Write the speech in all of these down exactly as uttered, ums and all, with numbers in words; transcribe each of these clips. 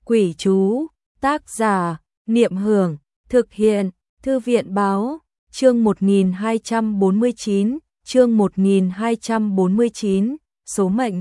Quỷ chú, tác giả, Niệm Hưởng, thực hiện, Thư viện báo, chương một nghìn hai trăm bốn mươi chín, chương một nghìn hai trăm bốn mươi chín, số mệnh.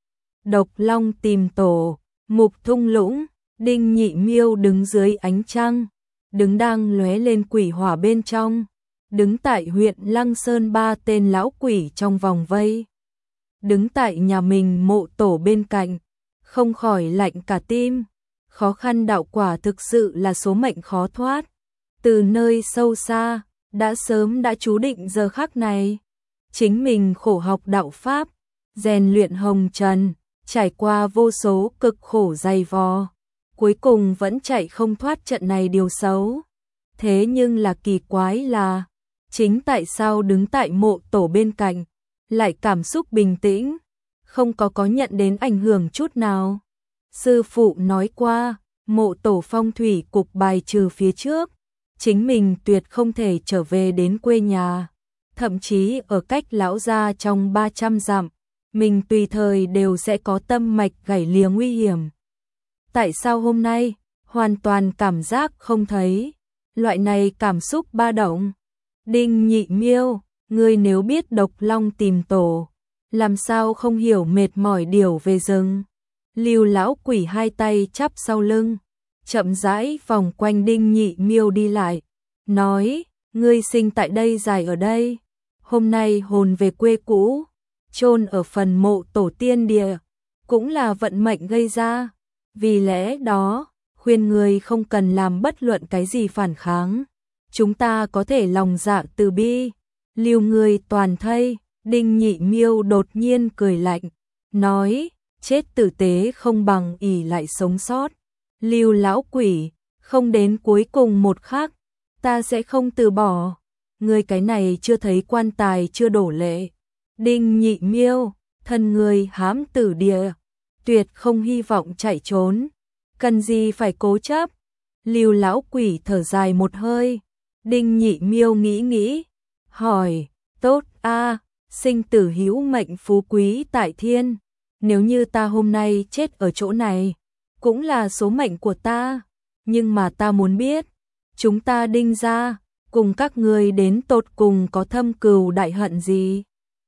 Độc Long tìm tổ, mục thung lũng, Đinh Nhị Miêu đứng dưới ánh trăng, đứng đang lóe lên quỷ hỏa bên trong, đứng tại huyện Lăng Sơn ba tên lão quỷ trong vòng vây. Đứng tại nhà mình mộ tổ bên cạnh, không khỏi lạnh cả tim. Khó khăn đạo quả thực sự là số mệnh khó thoát. Từ nơi sâu xa, đã sớm đã chú định giờ khắc này. Chính mình khổ học đạo Pháp, rèn luyện hồng trần, trải qua vô số cực khổ dày vò. Cuối cùng vẫn chạy không thoát trận này điều xấu. Thế nhưng là kỳ quái là, chính tại sao đứng tại mộ tổ bên cạnh, lại cảm xúc bình tĩnh, không có có nhận đến ảnh hưởng chút nào. Sư phụ nói qua, mộ tổ phong thủy cục bài trừ phía trước, chính mình tuyệt không thể trở về đến quê nhà, thậm chí ở cách lão gia trong ba trăm dặm, mình tùy thời đều sẽ có tâm mạch gãy lìa nguy hiểm. Tại sao hôm nay, hoàn toàn cảm giác không thấy, loại này cảm xúc ba động? Đinh Nhị Miêu, ngươi nếu biết Độc Long tìm tổ, làm sao không hiểu mệt mỏi điều về rừng? Lưu lão quỷ hai tay chắp sau lưng, chậm rãi vòng quanh Đinh Nhị Miêu đi lại, nói, ngươi sinh tại đây dài ở đây, hôm nay hồn về quê cũ, chôn ở phần mộ tổ tiên địa, cũng là vận mệnh gây ra, vì lẽ đó, khuyên ngươi không cần làm bất luận cái gì phản kháng, chúng ta có thể lòng dạ từ bi, lưu ngươi toàn thây. Đinh Nhị Miêu đột nhiên cười lạnh, nói, chết tử tế không bằng ỷ lại sống sót. Lưu lão quỷ, không đến cuối cùng một khắc, ta sẽ không từ bỏ. Ngươi cái này chưa thấy quan tài chưa đổ lệ. Đinh Nhị Miêu, thân ngươi hãm tử địa, tuyệt không hy vọng chạy trốn, cần gì phải cố chấp. Lưu lão quỷ thở dài một hơi. Đinh Nhị Miêu nghĩ nghĩ, hỏi, tốt a, sinh tử hữu mệnh phú quý tại thiên, nếu như ta hôm nay chết ở chỗ này, cũng là số mệnh của ta, nhưng mà ta muốn biết, chúng ta Đinh gia, cùng các ngươi đến tột cùng có thâm cừu đại hận gì?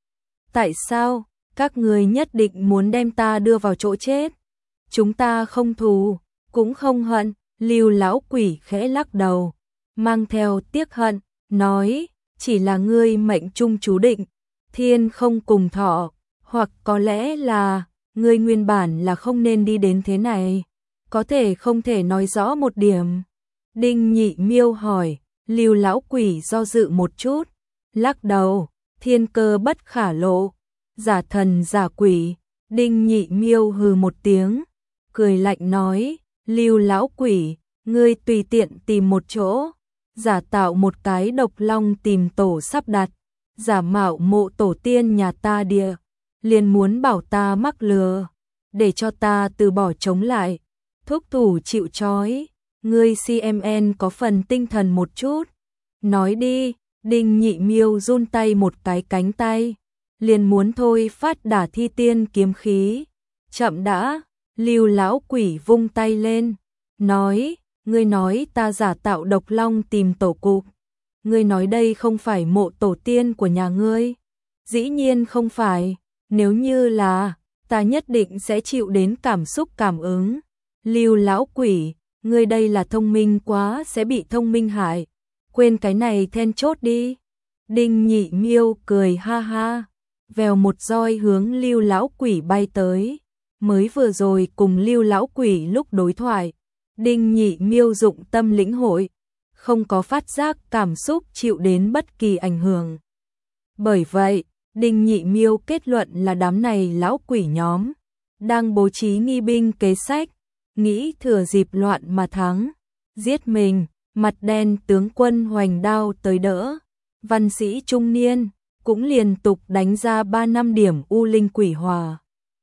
Tại sao, các ngươi nhất định muốn đem ta đưa vào chỗ chết? Chúng ta không thù, cũng không hận. Lưu lão quỷ khẽ lắc đầu, mang theo tiếc hận, nói, chỉ là ngươi mệnh trung chú định, thiên không cùng thọ, hoặc có lẽ là, ngươi nguyên bản là không nên đi đến thế này, có thể không thể nói rõ một điểm. Đinh Nhị Miêu hỏi, Lưu lão quỷ do dự một chút, lắc đầu, thiên cơ bất khả lộ, giả thần giả quỷ. Đinh Nhị Miêu hừ một tiếng, cười lạnh nói, Lưu lão quỷ, ngươi tùy tiện tìm một chỗ, giả tạo một cái Độc Long tìm tổ sắp đặt, giả mạo mộ tổ tiên nhà ta địa, liền muốn bảo ta mắc lừa, để cho ta từ bỏ chống lại, thúc thủ chịu trói. Ngươi xê em en có phần tinh thần một chút, nói đi. Đinh Nhị Miêu run tay một cái cánh tay, liền muốn thôi phát đả thi tiên kiếm khí. Chậm đã. Lưu lão quỷ vung tay lên, nói, ngươi nói ta giả tạo Độc Long tìm tổ cục, ngươi nói đây không phải mộ tổ tiên của nhà ngươi? Dĩ nhiên không phải, nếu như là, ta nhất định sẽ chịu đến cảm xúc cảm ứng. Lưu lão quỷ, ngươi đây là thông minh quá sẽ bị thông minh hại, quên cái này then chốt đi. Đinh Nhị Miêu cười ha ha, vèo một roi hướng Lưu lão quỷ bay tới. Mới vừa rồi cùng Lưu lão quỷ lúc đối thoại, Đinh Nhị Miêu dụng tâm lĩnh hội, không có phát giác cảm xúc chịu đến bất kỳ ảnh hưởng. Bởi vậy, Đinh Nhị Miêu kết luận là đám này lão quỷ nhóm đang bố trí nghi binh kế sách, nghĩ thừa dịp loạn mà thắng, giết mình. Mặt đen tướng quân hoành đao tới đỡ, văn sĩ trung niên cũng liên tục đánh ra ba năm điểm u linh quỷ hòa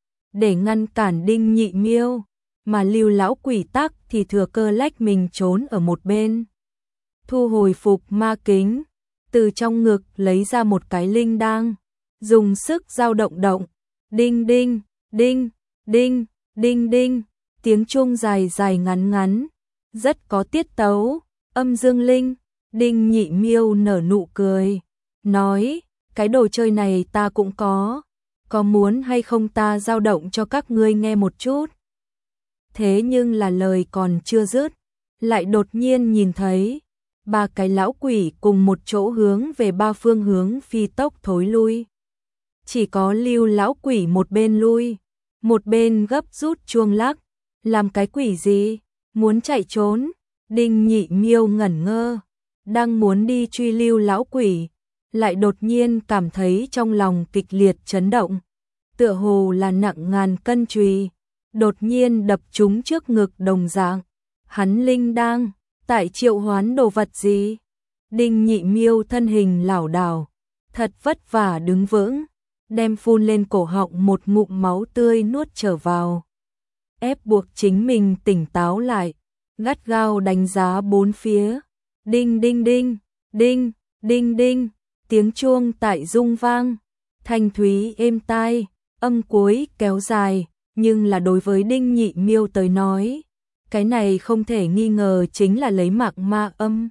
để ngăn cản Đinh Nhị Miêu, mà Lưu lão quỷ tắc thì thừa cơ lách mình trốn ở một bên. Thu hồi phục ma kính, từ trong ngực lấy ra một cái linh đăng, dùng sức dao động động, đinh đinh, đinh, đinh, đinh đinh, tiếng chuông dài dài ngắn ngắn, rất có tiết tấu, âm dương linh. Đinh Nhị Miêu nở nụ cười, nói, cái đồ chơi này ta cũng có, có muốn hay không ta dao động cho các ngươi nghe một chút. Thế nhưng là lời còn chưa dứt, lại đột nhiên nhìn thấy ba cái lão quỷ cùng một chỗ hướng về ba phương hướng phi tốc thối lui. Chỉ có Lưu lão quỷ một bên lui, một bên gấp rút chuông lắc, làm cái quỷ gì, muốn chạy trốn. Đinh Nhị Miêu ngẩn ngơ, đang muốn đi truy Lưu lão quỷ, lại đột nhiên cảm thấy trong lòng kịch liệt chấn động, tựa hồ là nặng ngàn cân chùy đột nhiên đập trúng trước ngực đồng dạng. Hắn linh đang tại triệu hoán đồ vật gì? Đinh Nhị Miêu thân hình lảo đảo, thật vất vả đứng vững, đem phun lên cổ họng một ngụm máu tươi nuốt trở vào, ép buộc chính mình tỉnh táo lại, gắt gao đánh giá bốn phía. Đinh đinh đinh, đinh, đinh đinh, tiếng chuông tại rung vang, thanh thúy êm tai, âm cuối kéo dài, nhưng là đối với Đinh Nhị Miêu tới nói, cái này không thể nghi ngờ chính là lấy mạc ma âm.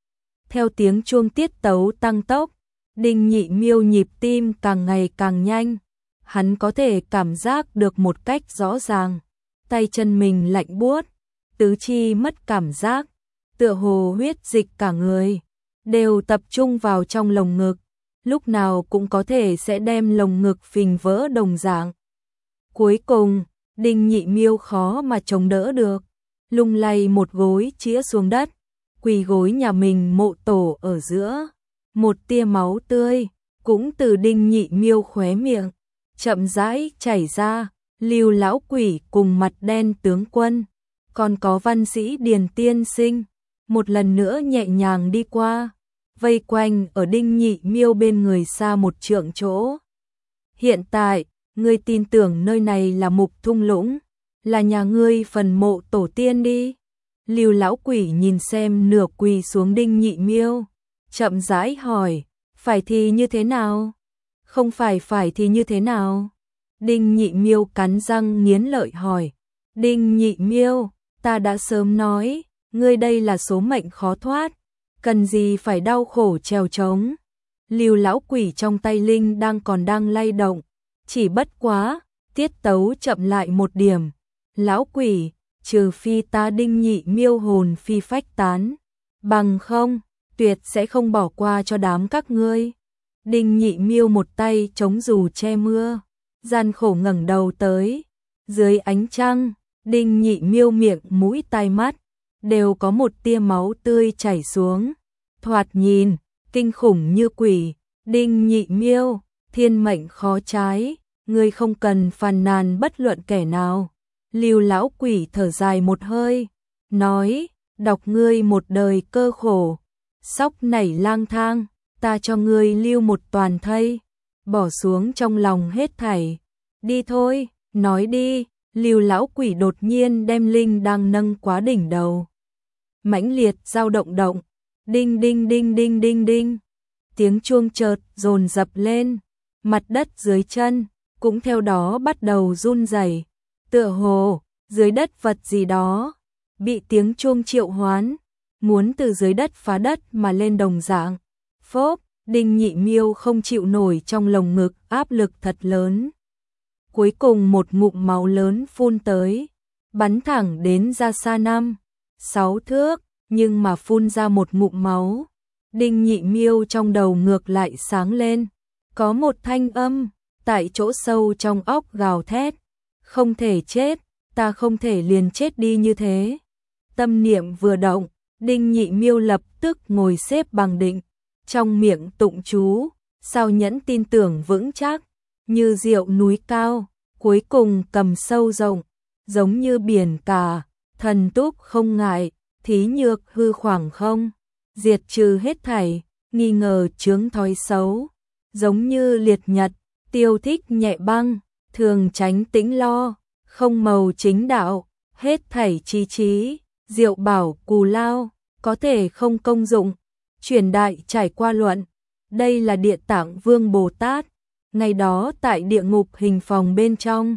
Theo tiếng chuông tiết tấu tăng tốc, Đinh Nhị Miêu nhịp tim càng ngày càng nhanh, hắn có thể cảm giác được một cách rõ ràng, tay chân mình lạnh buốt, tứ chi mất cảm giác, tựa hồ huyết dịch cả người đều tập trung vào trong lồng ngực, lúc nào cũng có thể sẽ đem lồng ngực phình vỡ đồng dạng. Cuối cùng, Đinh Nhị Miêu khó mà chống đỡ được, lung lay một gối chĩa xuống đất, quỳ gối nhà mình mộ tổ ở giữa. Một tia máu tươi cũng từ Đinh Nhị Miêu khóe miệng chậm rãi chảy ra. Lưu lão quỷ cùng mặt đen tướng quân, còn có văn sĩ Điền tiên sinh, một lần nữa nhẹ nhàng đi qua, vây quanh ở Đinh Nhị Miêu bên người xa một trượng chỗ. Hiện tại, ngươi tin tưởng nơi này là Mục Thung Lũng, là nhà ngươi phần mộ tổ tiên đi. Lưu lão quỷ nhìn xem nửa quỳ xuống Đinh Nhị Miêu, chậm rãi hỏi, phải thì như thế nào? Không phải phải thì như thế nào? Đinh Nhị Miêu cắn răng nghiến lợi hỏi. Đinh Nhị Miêu, ta đã sớm nói, ngươi đây là số mệnh khó thoát, cần gì phải đau khổ trèo trống. Lưu lão quỷ trong tay linh đang còn đang lay động, chỉ bất quá, tiết tấu chậm lại một điểm. Lão quỷ, trừ phi ta Đinh Nhị Miêu hồn phi phách tán, bằng không, tuyệt sẽ không bỏ qua cho đám các ngươi. Đinh Nhị Miêu một tay chống dù che mưa, gian khổ ngẩng đầu tới, dưới ánh trăng, Đinh Nhị Miêu miệng mũi tai mắt đều có một tia máu tươi chảy xuống, thoạt nhìn kinh khủng như quỷ. Đinh Nhị Miêu, thiên mệnh khó trái, ngươi không cần phàn nàn bất luận kẻ nào. Lưu lão quỷ thở dài một hơi, nói, đọc ngươi một đời cơ khổ, sóc nảy lang thang, ta cho ngươi lưu một toàn thây, bỏ xuống trong lòng hết thảy. Đi thôi, nói đi. Lưu lão quỷ đột nhiên đem linh đang nâng quá đỉnh đầu, mãnh liệt dao động động. Đinh đinh đinh đinh đinh đinh, tiếng chuông chợt dồn dập lên, mặt đất dưới chân cũng theo đó bắt đầu run rẩy, tựa hồ dưới đất vật gì đó bị tiếng chuông triệu hoán, muốn từ dưới đất phá đất mà lên đồng dạng. Phốp, Đinh Nhị Miêu không chịu nổi trong lồng ngực áp lực thật lớn. Cuối cùng một ngụm máu lớn phun tới, bắn thẳng đến ra xa năm, sáu thước, nhưng mà phun ra một ngụm máu. Đinh Nhị Miêu trong đầu ngược lại sáng lên, có một thanh âm tại chỗ sâu trong óc gào thét, không thể chết, ta không thể liền chết đi như thế. Tâm niệm vừa động, Đinh Nhị Miêu lập tức ngồi xếp bằng định, trong miệng tụng chú, sao nhẫn tin tưởng vững chắc, như diệu núi cao, cuối cùng cầm sâu rộng, giống như biển cả, thần túc không ngại, thí nhược hư khoảng không, diệt trừ hết thảy, nghi ngờ chướng thói xấu, giống như liệt nhật, tiêu thích nhẹ băng, thường tránh tĩnh lo, không màu chính đạo, hết thảy trí trí, diệu bảo cù lao, có thể không công dụng, truyền đại trải qua luận. Đây là Địa Tạng Vương Bồ Tát, ngày đó tại địa ngục hình phòng bên trong,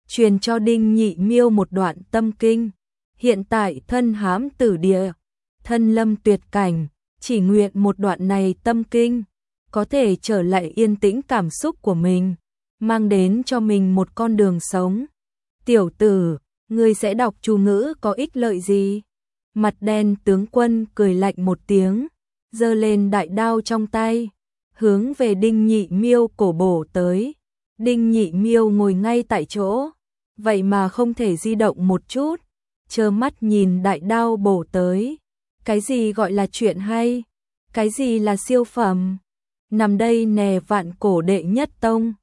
truyền cho Đinh Nhị Miêu một đoạn tâm kinh. Hiện tại thân hám tử địa, thân lâm tuyệt cảnh, chỉ nguyện một đoạn này tâm kinh có thể trở lại yên tĩnh cảm xúc của mình, mang đến cho mình một con đường sống. Tiểu tử, ngươi sẽ đọc chú ngữ có ích lợi gì? Mặt đen tướng quân cười lạnh một tiếng, giơ lên đại đao trong tay, hướng về Đinh Nhị Miêu cổ bổ tới. Đinh Nhị Miêu ngồi ngay tại chỗ, vậy mà không thể di động một chút, trơ mắt nhìn đại đao bổ tới. Cái gì gọi là chuyện hay? Cái gì là siêu phẩm? Nằm đây nè, vạn cổ đệ nhất tông,